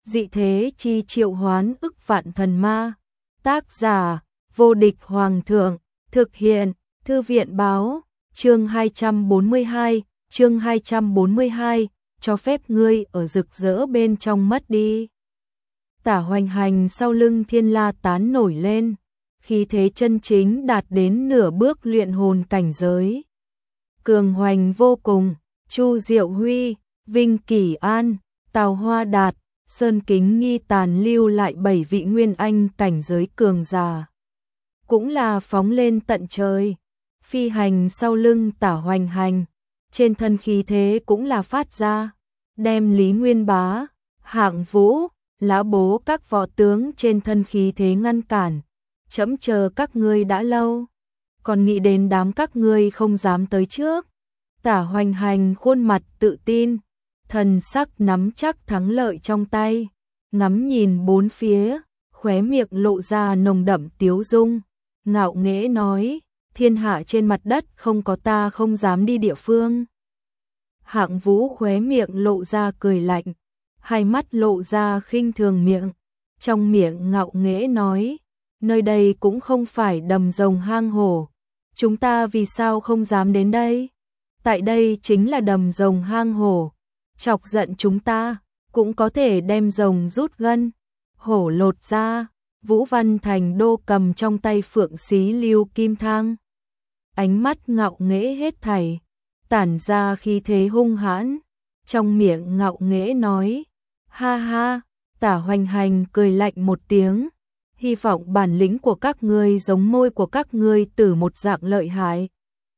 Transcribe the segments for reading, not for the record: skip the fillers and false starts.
dị thế chi triệu hoán ức vạn thần ma. Tác giả, vô địch hoàng thượng, thực hiện, thư viện báo, chương 242, cho phép ngươi ở rực rỡ bên trong mất đi. Tả Hoành Hành sau lưng Thiên La Tán nổi lên, khí thế chân chính đạt đến nửa bước luyện hồn cảnh giới. Cường hoành vô cùng, Chu Diệu Huy, Vinh Kỷ An, Tào Hoa Đạt, Sơn Kính Nghi tàn lưu lại 7 vị nguyên anh cảnh giới cường giả. Cũng là phóng lên tận trời, phi hành sau lưng Tả Hoành Hành, trên thân khí thế cũng là phát ra, đem Lý Nguyên Bá, Hạng Vũ, Lã Bố các võ tướng trên thân khí thế ngăn cản. Chấm chờ các ngươi đã lâu, còn nghĩ đến đám các ngươi không dám tới trước. Tả Hoành Hành khuôn mặt tự tin, thần sắc nắm chắc thắng lợi trong tay, ngắm nhìn bốn phía, khóe miệng lộ ra nồng đậm tiếu dung, ngạo nghễ nói, thiên hạ trên mặt đất không có ta không dám đi địa phương. Hạng Vũ khóe miệng lộ ra cười lạnh, hai mắt lộ ra khinh thường miệng, trong miệng ngạo nghễ nói, nơi đây cũng không phải đầm rồng hang hổ, chúng ta vì sao không dám đến đây? Tại đây chính là đầm rồng hang hổ, chọc giận chúng ta, cũng có thể đem rồng rút gân, hổ lột ra. Vũ Văn Thành Đô cầm trong tay phượng xí lưu kim thang, ánh mắt ngạo nghễ hết thảy, tản ra khí thế hung hãn, trong miệng ngạo nghễ nói, ha ha. Tả Hoành Hành cười lạnh một tiếng, hy vọng bản lĩnh của các ngươi giống môi của các ngươi tử một dạng lợi hại.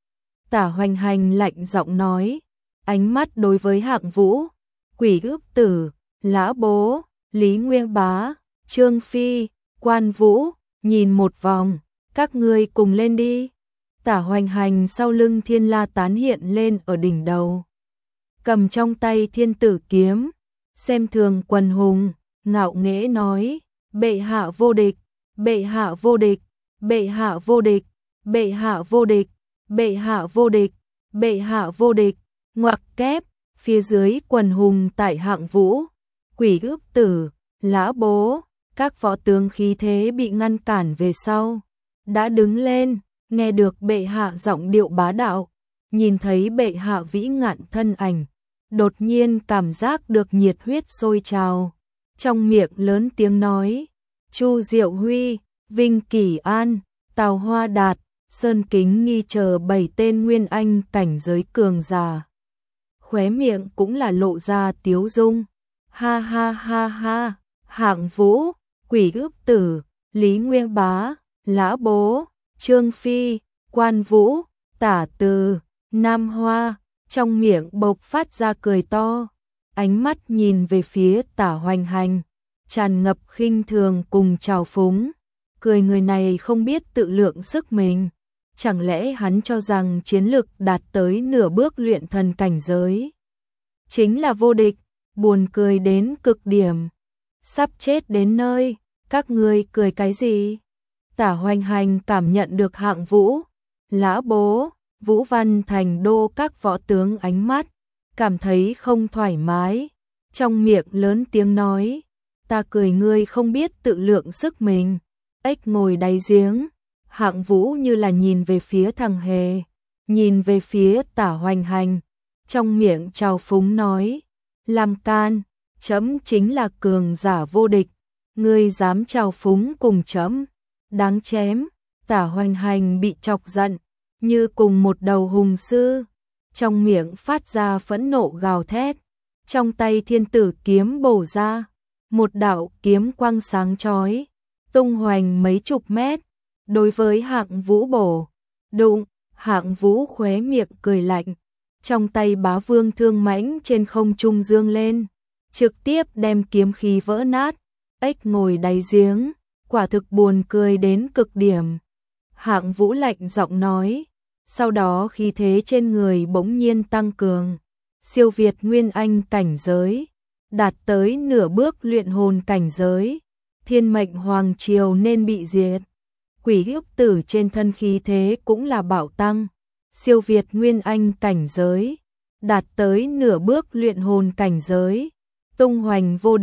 Tả Hoành Hành lạnh giọng nói, ánh mắt đối với Hạng Vũ, Quỷ Ước Tử, Lã Bố, Lý Nguyên Bá, Trương Phi, Quan Vũ, nhìn một vòng, các ngươi cùng lên đi. Tả Hoành Hành sau lưng Thiên La Tán hiện lên ở đỉnh đầu, cầm trong tay Thiên Tử kiếm, xem thường quần hùng, ngạo nghễ nói, bệ hạ vô địch, bệ hạ vô địch, bệ hạ vô địch, bệ hạ vô địch, bệ hạ vô địch, bệ hạ vô địch. Ngoặc kép, phía dưới quần hùng tại Hạng Vũ, Quỷ Ước Tử, Lã Bố, các võ tướng khí thế bị ngăn cản về sau, đã đứng lên, nghe được bệ hạ giọng điệu bá đạo, nhìn thấy bệ hạ vĩ ngạn thân ảnh, đột nhiên cảm giác được nhiệt huyết sôi trào, trong miệng lớn tiếng nói, Chu Diệu Huy, Vinh Kỷ An, Tào Hoa Đạt, Sơn Kính Nghi chờ 7 tên nguyên anh cảnh giới cường giả. Khóe miệng cũng là lộ ra tiếu dung, ha ha ha ha. Hạng Vũ, Quỷ Ước Tử, Lý Nguyên Bá, Lã Bố, Trương Phi, Quan Vũ, Tả Từ, Nam Hoa, trong miệng bộc phát ra cười to, ánh mắt nhìn về phía Tả Hoành Hành, tràn ngập khinh thường cùng trào phúng, cười người này không biết tự lượng sức mình, chẳng lẽ hắn cho rằng chiến lực đạt tới nửa bước luyện thần cảnh giới chính là vô địch, buồn cười đến cực điểm. Sắp chết đến nơi, các ngươi cười cái gì? Tả Hoành Hành cảm nhận được Hạng Vũ, Lã Bố, Vũ Văn Thành Đô các võ tướng ánh mắt, cảm thấy không thoải mái, trong miệng lớn tiếng nói, ta cười ngươi không biết tự lượng sức mình, ếch ngồi đáy giếng. Hạng Vũ như là nhìn về phía thằng hề, nhìn về phía Tả Hoành Hành, trong miệng trào phúng nói, làm can, chấm chính là cường giả vô địch, ngươi dám trào phúng cùng chấm, đáng chém. Tả Hoành Hành bị chọc giận, như cùng một đầu hùng sư, trong miệng phát ra phẫn nộ gào thét, trong tay Thiên Tử kiếm bổ ra, một đạo kiếm quang sáng chói, tung hoành mấy chục mét, đối với Hạng Vũ bổ, đụng. Hạng Vũ khóe miệng cười lạnh, trong tay Bá Vương thương mãnh trên không trung dương lên, trực tiếp đem kiếm khí vỡ nát, ếch ngồi đáy giếng, quả thực buồn cười đến cực điểm. Hạng Vũ lạnh giọng nói, sau đó khí thế trên người bỗng nhiên tăng cường, siêu việt nguyên anh cảnh giới, đạt tới nửa bước luyện hồn cảnh giới, thiên mệnh hoàng triều nên bị diệt. Quỷ Ước Tử trên thân khí thế cũng là bạo tăng, siêu việt nguyên anh cảnh giới, đạt tới nửa bước luyện hồn cảnh giới, tung hoành vô địch,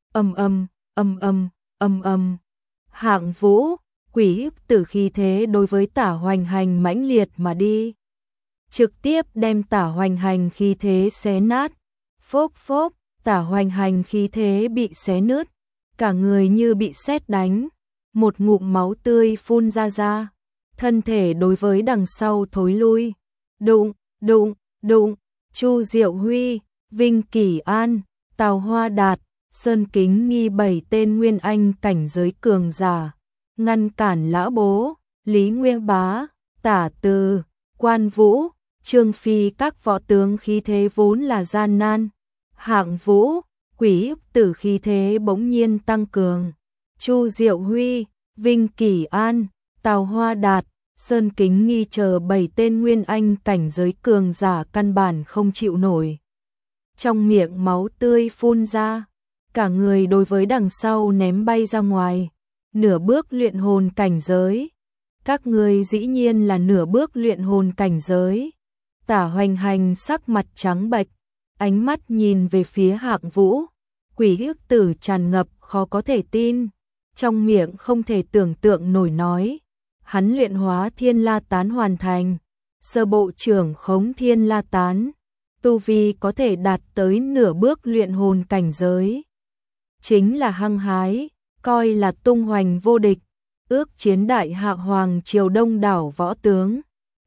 Ầm ầm, ầm ầm, ầm ầm. Hạng Vũ, Quỷ Tử khí thế đối với Tả Hoành Hành mãnh liệt mà đi, trực tiếp đem Tả Hoành Hành khí thế xé nát. Phốc phốc, Tả Hoành Hành khí thế bị xé nứt, cả người như bị sét đánh, một ngụm máu tươi phun ra, thân thể đối với đằng sau thối lui. Đụng, đụng, đụng, Chu Diệu Huy, Vinh Kỳ An, Tào Hoa Đạt, Sơn Kính Nghi 7 tên nguyên anh cảnh giới cường giả, ngăn cản Lã Bố, Lý Nguyên Bá, Tả Từ, Quan Vũ, Trương Phi các võ tướng khí thế vốn là gian nan. Hạng Vũ, Quỷ Tử khí thế bỗng nhiên tăng cường. Chu Diệu Huy, Vinh Kỳ An, Tào Hoa Đạt, Sơn Kính Nghi chờ 7 tên nguyên anh cảnh giới cường giả căn bản không chịu nổi. Trong miệng máu tươi phun ra, cả người đối với đằng sau ném bay ra ngoài. Nửa bước luyện hồn cảnh giới. Các người dĩ nhiên là nửa bước luyện hồn cảnh giới. Tả Hoành Hành sắc mặt trắng bệch, ánh mắt nhìn về phía Hạng Vũ. Quỷ Tử tràn ngập khó có thể tin, trong miệng không thể tưởng tượng nổi nói. Hắn luyện hóa Thiên La Tán hoàn thành, sơ bộ trưởng khống Thiên La Tán, tu vi có thể đạt tới nửa bước luyện hồn cảnh giới. Chính là hăng hái, coi là tung hoành vô địch, ước chiến đại hạ hoàng triều đông đảo võ tướng.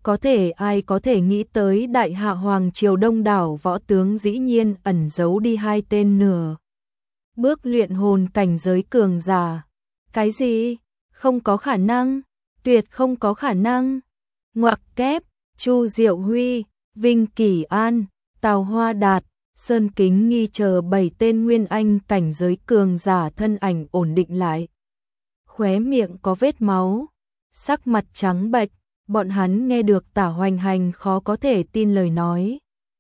Ai có thể nghĩ tới đại hạ hoàng triều đông đảo võ tướng dĩ nhiên ẩn giấu đi 2 tên nửa bước luyện hồn cảnh giới cường giả. Cái gì? Không có khả năng, tuyệt không có khả năng. Ngoặc kép, Chu Diệu Huy, Vinh Kỳ An, Tào Hoa Đạt, Sơn Kính Nghi chờ 7 tên nguyên anh cảnh giới cường giả thân ảnh ổn định lại. Khóe miệng có vết máu, sắc mặt trắng bệch, bọn hắn nghe được Tả Hoành Hành khó có thể tin lời nói.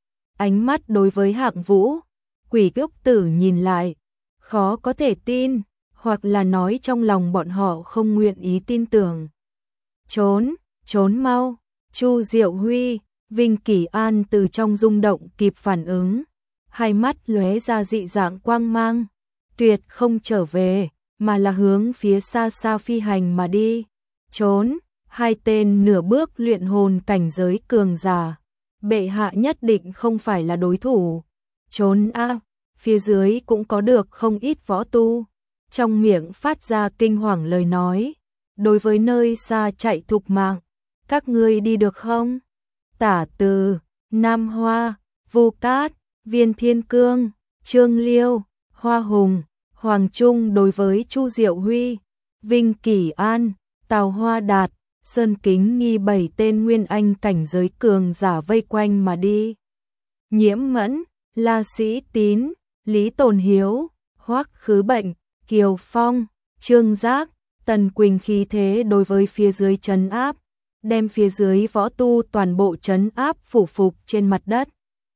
Ánh mắt đối với Hạng Vũ, Quỷ Tử nhìn lại, khó có thể tin, hoặc là nói trong lòng bọn họ không nguyện ý tin tưởng. Trốn, trốn mau, Chu Diệu Huy, Vinh Kỳ An từ trong rung động kịp phản ứng, hai mắt lóe ra dị dạng quang mang, tuyệt không trở về, mà là hướng phía xa xa phi hành mà đi. Trốn, 2 tên nửa bước luyện hồn cảnh giới cường giả, bệ hạ nhất định không phải là đối thủ. Trốn a, phía dưới cũng có được không ít võ tu, trong miệng phát ra kinh hoàng lời nói, đối với nơi xa chạy thục mạng, các ngươi đi được không? Tả Từ, Nam Hoa, Vu Cát, Viên Thiên Cương, Trương Liêu, Hoa Hùng, Hoàng Trung đối với Chu Diệu Huy, Vinh Kỳ An, Tào Hoa Đạt, Sơn Kính Nghi 7 tên nguyên anh cảnh giới cường giả vây quanh mà đi. Nhiễm Mẫn, La Sĩ Tín, Lý Tồn Hiếu, Hoắc Khứ Bệnh, Kiều Phong, Trương Giác, Tần Quỳnh khí thế đối với phía dưới trấn áp, đem phía dưới võ tu toàn bộ trấn áp phủ phục trên mặt đất.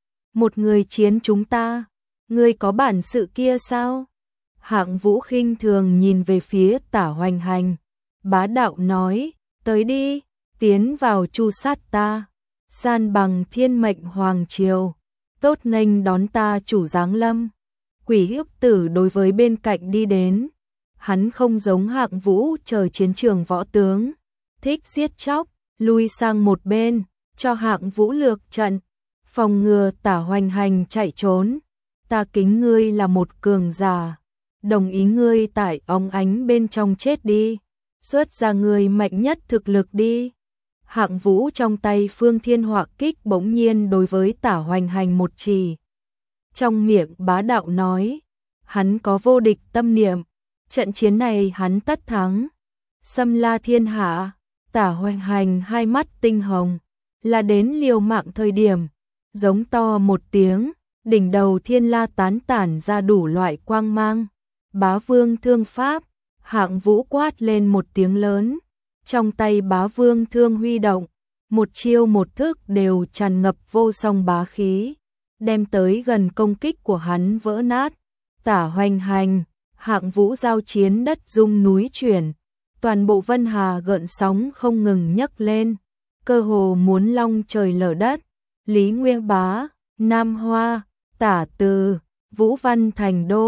Một người chiến chúng ta, ngươi có bản sự kia sao? Hạng Vũ khinh thường nhìn về phía Tả Hoành Hành, bá đạo nói, tới đi, tiến vào chu sát ta, san bằng thiên mệnh hoàng triều, tốt nghênh đón ta chủ giáng lâm. Quỷ Tử đối với bên cạnh đi đến, hắn không giống Hạng Vũ chờ chiến trường võ tướng, thích giết chóc, lui sang một bên, cho Hạng Vũ lược trận, phòng ngừa Tả Hoành Hành chạy trốn. Ta kính ngươi là một cường giả, đồng ý ngươi tại óng ánh bên trong chết đi, xuất ra ngươi mạnh nhất thực lực đi. Hạng Vũ trong tay Phương Thiên Họa Kích bỗng nhiên đối với Tả Hoành Hành một chỉ. Trong miệng bá đạo nói, hắn có vô địch tâm niệm, trận chiến này hắn tất thắng. Xâm la thiên hạ, Tả Hoành Hành hai mắt tinh hồng, là đến liều mạng thời điểm, giống to một tiếng, đỉnh đầu Thiên La tán tản ra đủ loại quang mang. Bá Vương thương pháp, Hạng Vũ quát lên một tiếng lớn, trong tay Bá Vương thương huy động, một chiêu một thức đều tràn ngập vô song bá khí, đem tới gần công kích của hắn vỡ nát. Tả Hoành Hành, Hạng Vũ giao chiến đất rung núi chuyển, toàn bộ Vân Hà gợn sóng không ngừng nhấc lên, cơ hồ muốn long trời lở đất. Lý Nguyên Bá, Nam Hoa, Tả Từ, Vũ Văn Thành Đô,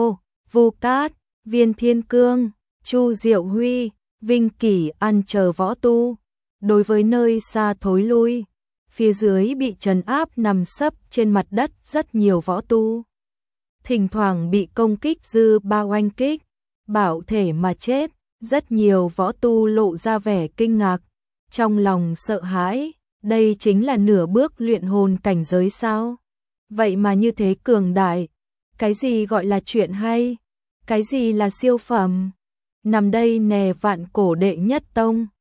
Vu Cát, Viên Thiên Cương, Chu Diệu Huy, Vinh Kỷ ăn chờ võ tu. Đối với nơi xa thối lui, phía dưới bị trấn áp nằm sấp trên mặt đất rất nhiều võ tu. Thỉnh thoảng bị công kích dư ba oanh kích, bảo thể mà chết, rất nhiều võ tu lộ ra vẻ kinh ngạc, trong lòng sợ hãi, đây chính là nửa bước luyện hồn cảnh giới sao? Vậy mà như thế cường đại, cái gì gọi là chuyện hay? Cái gì là siêu phẩm? Nằm đây nè Vạn Cổ đệ nhất tông.